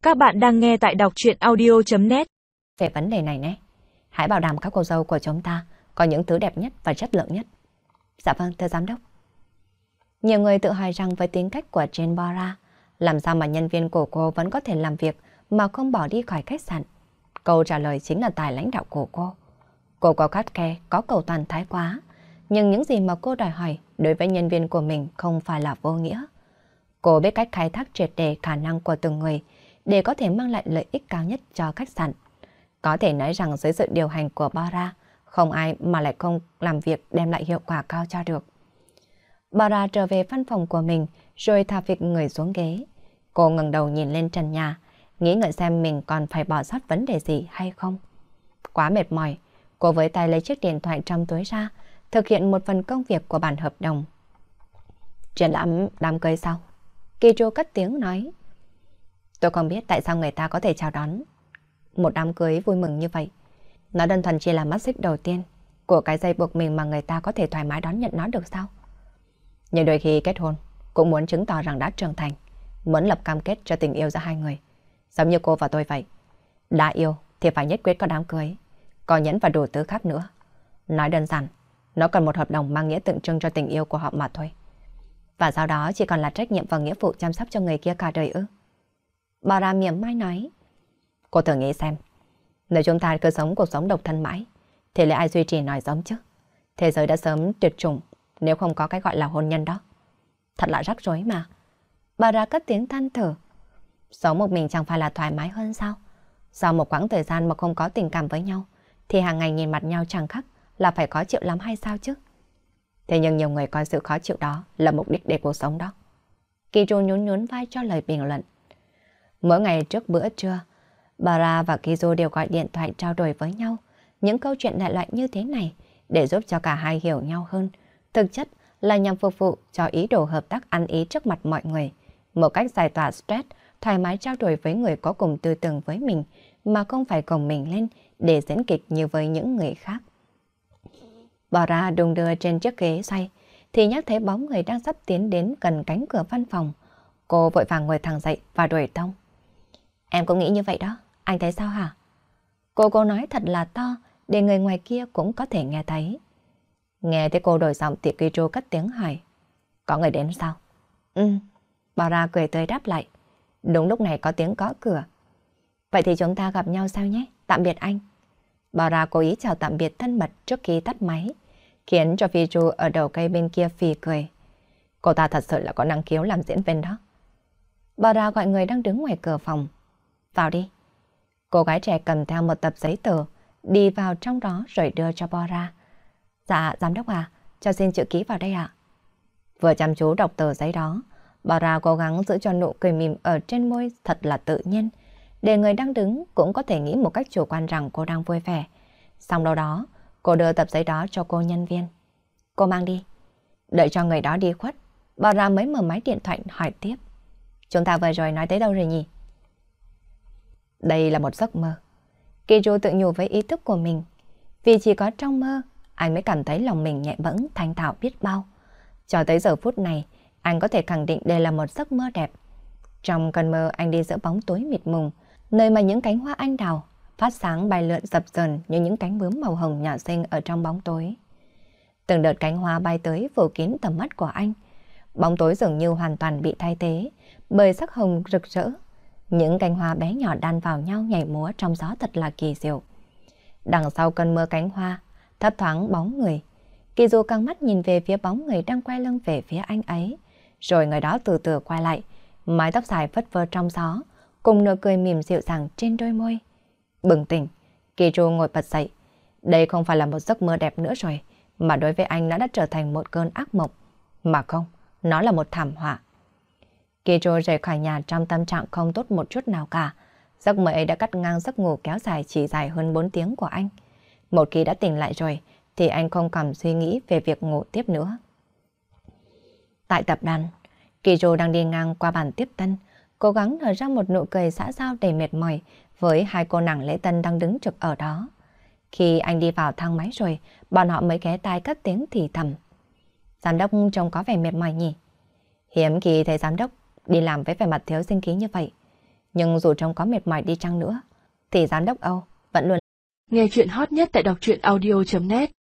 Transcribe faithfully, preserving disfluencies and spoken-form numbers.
Các bạn đang nghe tại đọc truyện audio chấm net. Về vấn đề này nhé, hãy bảo đảm các cô dâu của chúng ta có những thứ đẹp nhất và chất lượng nhất. Dạ vâng, thưa giám đốc. Nhiều người tự hỏi rằng với tính cách của Jane Bora, làm sao mà nhân viên của cô vẫn có thể làm việc mà không bỏ đi khỏi khách sạn? Câu trả lời chính là tài lãnh đạo của cô. Cô có khắt khe, có cầu toàn thái quá, nhưng những gì mà cô đòi hỏi đối với nhân viên của mình không phải là vô nghĩa. Cô biết cách khai thác triệt để khả năng của từng người để có thể mang lại lợi ích cao nhất cho khách sạn. Có thể nói rằng dưới sự điều hành của Bora, không ai mà lại không làm việc đem lại hiệu quả cao cho được. Bora trở về văn phòng của mình rồi thả phịch người xuống ghế. Cô ngẩng đầu nhìn lên trần nhà, nghĩ ngợi xem mình còn phải bỏ sót vấn đề gì hay không. Quá mệt mỏi, cô với tay lấy chiếc điện thoại trong túi ra, thực hiện một phần công việc của bản hợp đồng. Triển lãm đám cưới sao? Kijo cất tiếng nói. Tôi không biết tại sao người ta có thể chào đón một đám cưới vui mừng như vậy. Nó đơn thuần chỉ là mắt xích đầu tiên của cái dây buộc mình mà người ta có thể thoải mái đón nhận nó được sao? Nhưng đôi khi kết hôn cũng muốn chứng tỏ rằng đã trưởng thành, muốn lập cam kết cho tình yêu giữa hai người. Giống như cô và tôi vậy. Đã yêu thì phải nhất quyết có đám cưới, có nhẫn và đủ thứ khác nữa. Nói đơn giản, nó cần một hợp đồng mang nghĩa tượng trưng cho tình yêu của họ mà thôi. Và sau đó chỉ còn là trách nhiệm và nghĩa vụ chăm sóc cho người kia cả đời ư? Bà ra mỉm mai nói. Cô thử nghĩ xem, nếu chúng ta cứ sống cuộc sống độc thân mãi, thì lấy ai duy trì nòi giống chứ? Thế giới đã sớm tuyệt chủng nếu không có cái gọi là hôn nhân đó. Thật là rắc rối mà. Bà ra cất tiếng than thở. Sống một mình chẳng phải là thoải mái hơn sao? Sau một quãng thời gian mà không có tình cảm với nhau, thì hàng ngày nhìn mặt nhau chẳng khác là phải khó chịu lắm hay sao chứ? Thế nhưng nhiều người coi sự khó chịu đó là mục đích để cuộc sống đó. Kijo nhún nhún vai cho lời bình luận. Mỗi ngày trước bữa trưa, Bara và Kijo đều gọi điện thoại trao đổi với nhau những câu chuyện đại loại như thế này để giúp cho cả hai hiểu nhau hơn. Thực chất là nhằm phục vụ cho ý đồ hợp tác ăn ý trước mặt mọi người, một cách giải tỏa stress, thoải mái trao đổi với người có cùng tư tưởng với mình mà không phải gồng mình lên để diễn kịch như với những người khác. Bara đung đưa trên chiếc ghế xoay thì nhắc thấy bóng người đang sắp tiến đến gần cánh cửa văn phòng. Cô vội vàng ngồi thẳng dậy và đuổi tông. Em cũng nghĩ như vậy đó, anh thấy sao hả? Cô cô nói thật là to để người ngoài kia cũng có thể nghe thấy. Nghe thấy cô đổi giọng thì Kijo cất tiếng hỏi. Có người đến sao? Ừ. Bara cười tươi đáp lại. Đúng lúc này có tiếng gõ cửa. Vậy thì chúng ta gặp nhau sau nhé. Tạm biệt anh. Bara cố ý chào tạm biệt thân mật trước khi tắt máy, khiến cho Fiju ở đầu cây bên kia phì cười. Cô ta thật sự là có năng khiếu làm diễn viên đó. Bara gọi người đang đứng ngoài cửa phòng. Vào đi. Cô gái trẻ cầm theo một tập giấy tờ, đi vào trong đó rồi đưa cho Bara. Dạ, giám đốc à, cho xin chữ ký vào đây ạ. Vừa chăm chú đọc tờ giấy đó, Bara cố gắng giữ cho nụ cười mỉm ở trên môi thật là tự nhiên, để người đang đứng cũng có thể nghĩ một cách chủ quan rằng cô đang vui vẻ. Xong đâu đó, cô đưa tập giấy đó cho cô nhân viên. Cô mang đi. Đợi cho người đó đi khuất, Bara mới mở máy điện thoại hỏi tiếp. Chúng ta vừa rồi nói tới đâu rồi nhỉ? Đây là một giấc mơ. Kijo tự nhủ với ý thức của mình. Vì chỉ có trong mơ, anh mới cảm thấy lòng mình nhẹ bẫng, thanh thảo biết bao. Cho tới giờ phút này, anh có thể khẳng định đây là một giấc mơ đẹp. Trong cơn mơ, anh đi giữa bóng tối mịt mùng, nơi mà những cánh hoa anh đào phát sáng bay lượn dập dờn như những cánh bướm màu hồng nhỏ xinh ở trong bóng tối. Từng đợt cánh hoa bay tới phủ kín tầm mắt của anh. Bóng tối dường như hoàn toàn bị thay thế bởi sắc hồng rực rỡ. Những cánh hoa bé nhỏ đan vào nhau nhảy múa trong gió thật là kỳ diệu. Đằng sau cơn mưa cánh hoa, thấp thoáng bóng người. Kizu căng mắt nhìn về phía bóng người đang quay lưng về phía anh ấy. Rồi người đó từ từ quay lại, mái tóc dài phất phơ trong gió, cùng nụ cười mỉm dịu dàng trên đôi môi. Bừng tỉnh, Kizu ngồi bật dậy. Đây không phải là một giấc mơ đẹp nữa rồi, mà đối với anh nó đã trở thành một cơn ác mộng. Mà không, nó là một thảm họa. Kijo rời khỏi nhà trong tâm trạng không tốt một chút nào cả. Giấc mơ ấy đã cắt ngang giấc ngủ kéo dài chỉ dài hơn bốn tiếng của anh. Một khi đã tỉnh lại rồi, thì anh không còn suy nghĩ về việc ngủ tiếp nữa. Tại tập đoàn, Kijo đang đi ngang qua bàn tiếp tân, cố gắng nở ra một nụ cười xã giao đầy mệt mỏi với hai cô nàng lễ tân đang đứng trực ở đó. Khi anh đi vào thang máy rồi, bọn họ mới ghé tai cất tiếng thì thầm. Giám đốc trông có vẻ mệt mỏi nhỉ? Hiếm khi thấy giám đốc đi làm với vẻ mặt thiếu sinh khí như vậy. Nhưng dù trông có mệt mỏi đi chăng nữa, thì giám đốc Âu vẫn luôn. Nghe chuyện hot nhất tại đọc truyện audio chấm net